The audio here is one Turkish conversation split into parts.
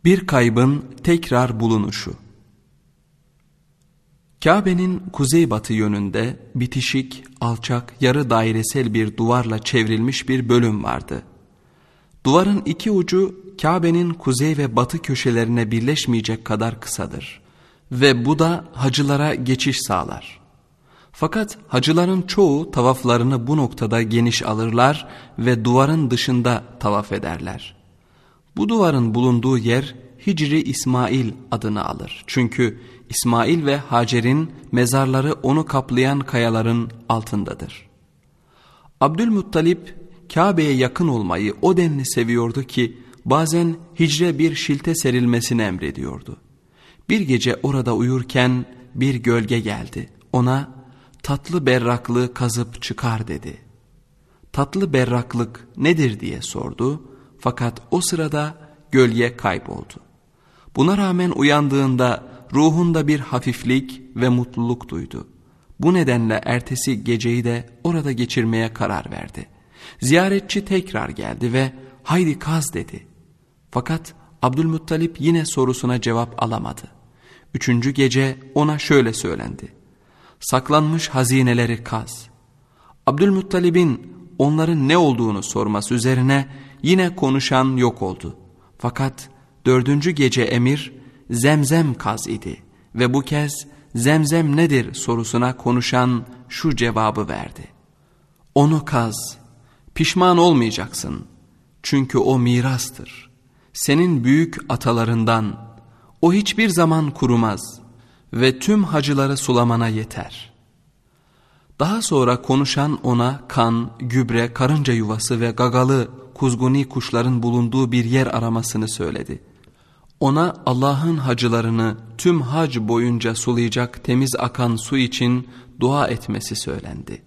Bir kaybın tekrar bulunuşu. Kabe'nin kuzeybatı yönünde bitişik, alçak, yarı dairesel bir duvarla çevrilmiş bir bölüm vardı. Duvarın iki ucu Kabe'nin kuzey ve batı köşelerine birleşmeyecek kadar kısadır ve bu da hacılara geçiş sağlar. Fakat hacıların çoğu tavaflarını bu noktada geniş alırlar ve duvarın dışında tavaf ederler. Bu duvarın bulunduğu yer Hicri İsmail adını alır. Çünkü İsmail ve Hacer'in mezarları onu kaplayan kayaların altındadır. Abdülmuttalip Kabe'ye yakın olmayı o denli seviyordu ki bazen hicre bir şilte serilmesini emrediyordu. Bir gece orada uyurken bir gölge geldi. Ona tatlı berraklığı kazıp çıkar dedi. Tatlı berraklık nedir diye sordu. Fakat o sırada gölge kayboldu. Buna rağmen uyandığında ruhunda bir hafiflik ve mutluluk duydu. Bu nedenle ertesi geceyi de orada geçirmeye karar verdi. Ziyaretçi tekrar geldi ve haydi kaz dedi. Fakat Abdülmuttalip yine sorusuna cevap alamadı. Üçüncü gece ona şöyle söylendi. Saklanmış hazineleri kaz. Abdülmuttalib'in onların ne olduğunu sorması üzerine yine konuşan yok oldu. Fakat dördüncü gece emir Zemzem kaz idi ve bu kez Zemzem nedir sorusuna konuşan şu cevabı verdi. Onu kaz, pişman olmayacaksın çünkü o mirastır. Senin büyük atalarından, o hiçbir zaman kurumaz ve tüm hacıları sulamana yeter. Daha sonra konuşan ona kan, gübre, karınca yuvası ve gagalı kuzguni kuşların bulunduğu bir yer aramasını söyledi. Ona Allah'ın hacılarını tüm hac boyunca sulayacak temiz akan su için dua etmesi söylendi.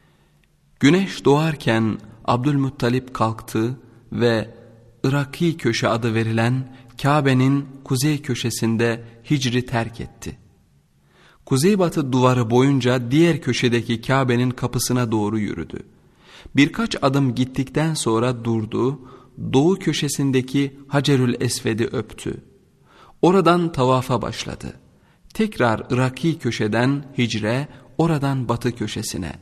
Güneş doğarken Abdülmuttalip kalktı ve Iraki köşe adı verilen Kabe'nin kuzey köşesinde hicri terk etti. Kuzeybatı duvarı boyunca diğer köşedeki Kabe'nin kapısına doğru yürüdü. Birkaç adım gittikten sonra durdu, doğu köşesindeki Hacerül Esved'i öptü. Oradan tavafa başladı. Tekrar Iraki köşeden hicre, oradan batı köşesine.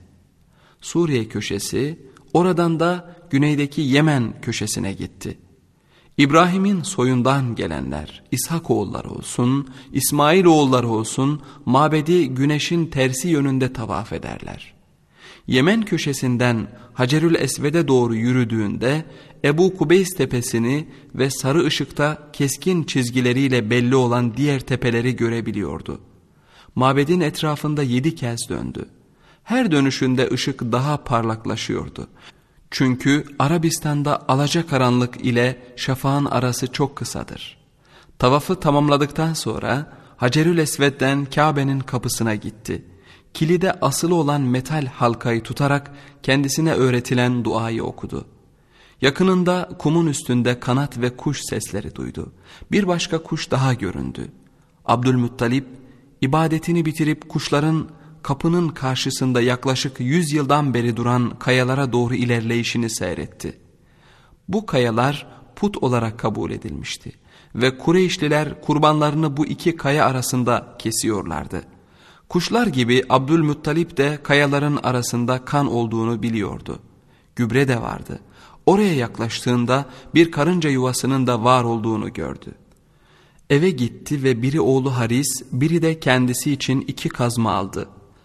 Suriye köşesi, oradan da güneydeki Yemen köşesine gitti. İbrahim'in soyundan gelenler, İshak oğulları olsun, İsmail oğulları olsun, mabedi güneşin tersi yönünde tavaf ederler. Yemen köşesinden Hacerül Esved'e doğru yürüdüğünde Ebu Kubeys tepesini ve sarı ışıkta keskin çizgileriyle belli olan diğer tepeleri görebiliyordu. Mabedin etrafında 7 kez döndü. Her dönüşünde ışık daha parlaklaşıyordu. Çünkü Arabistan'da alacakaranlık ile şafağın arası çok kısadır. Tavafı tamamladıktan sonra Hacerül Esved'den Kabe'nin kapısına gitti. Kilide asılı olan metal halkayı tutarak kendisine öğretilen duayı okudu. Yakınında kumun üstünde kanat ve kuş sesleri duydu. Bir başka kuş daha göründü. Abdülmuttalip ibadetini bitirip kuşların kapının karşısında yaklaşık 100 yıldan beri duran kayalara doğru ilerleyişini seyretti. Bu kayalar put olarak kabul edilmişti ve Kureyşliler kurbanlarını bu iki kaya arasında kesiyorlardı. Kuşlar gibi Abdülmuttalip de kayaların arasında kan olduğunu biliyordu. Gübre de vardı. Oraya yaklaştığında bir karınca yuvasının da var olduğunu gördü. Eve gitti ve biri oğlu Haris, biri de kendisi için 2 kazma aldı.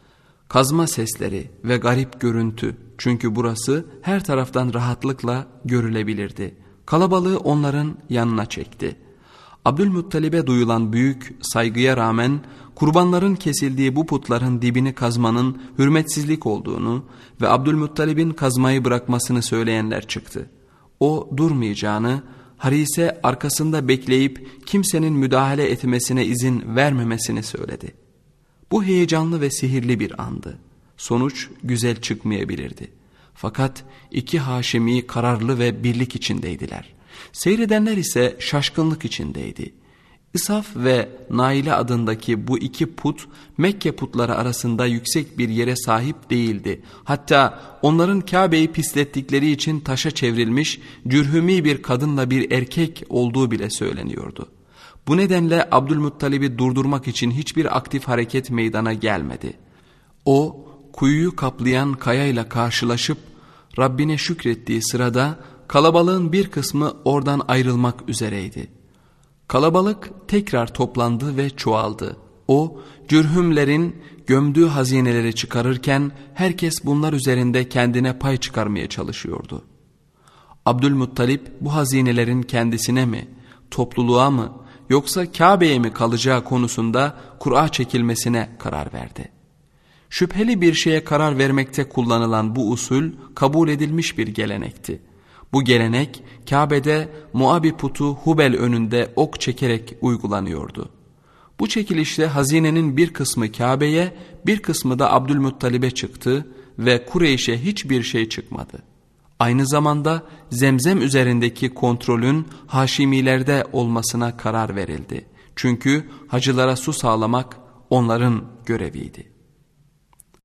Kazma sesleri ve garip görüntü, çünkü burası her taraftan rahatlıkla görülebilirdi. Kalabalığı onların yanına çekti. Abdülmuttalib'e duyulan büyük saygıya rağmen kurbanların kesildiği bu putların dibini kazmanın hürmetsizlik olduğunu ve Abdülmuttalib'in kazmayı bırakmasını söyleyenler çıktı. O durmayacağını, Haris'e arkasında bekleyip kimsenin müdahale etmesine izin vermemesini söyledi. Bu heyecanlı ve sihirli bir andı. Sonuç güzel çıkmayabilirdi. Fakat 2 Haşimi kararlı ve birlik içindeydiler. Seyredenler ise şaşkınlık içindeydi. İsaf ve Naile adındaki bu 2 put Mekke putları arasında yüksek bir yere sahip değildi. Hatta onların Kabe'yi pislettikleri için taşa çevrilmiş cürhümi bir kadınla bir erkek olduğu bile söyleniyordu. Bu nedenle Abdülmuttalib'i durdurmak için hiçbir aktif hareket meydana gelmedi. O, kuyuyu kaplayan kayayla karşılaşıp Rabbine şükrettiği sırada kalabalığın bir kısmı oradan ayrılmak üzereydi. Kalabalık tekrar toplandı ve çoğaldı. O, cürhümlerin gömdüğü hazineleri çıkarırken herkes bunlar üzerinde kendine pay çıkarmaya çalışıyordu. Abdülmuttalip bu hazinelerin kendisine mi, topluluğa mı, yoksa Kabe'ye mi kalacağı konusunda kura çekilmesine karar verdi. Şüpheli bir şeye karar vermekte kullanılan bu usul kabul edilmiş bir gelenekti. Bu gelenek Kabe'de Muabi putu Hubel önünde ok çekerek uygulanıyordu. Bu çekilişte hazinenin bir kısmı Kabe'ye, bir kısmı da Abdülmuttalib'e çıktı ve Kureyş'e hiçbir şey çıkmadı. Aynı zamanda Zemzem üzerindeki kontrolün Haşimilerde olmasına karar verildi. Çünkü hacılara su sağlamak onların göreviydi.